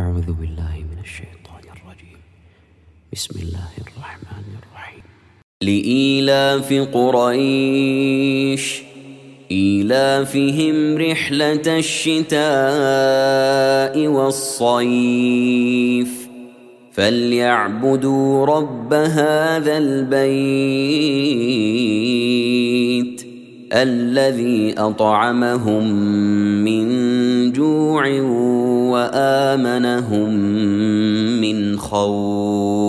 أعوذ بالله من الشيطان الرجيم. بسم الله الرحمن الرحيم. لإيلاف قريش إيلافهم رحلة الشتاء والصيف فليعبدوا رب هذا البيت الذي أطعمهم من جوع وآمنهم من خوف.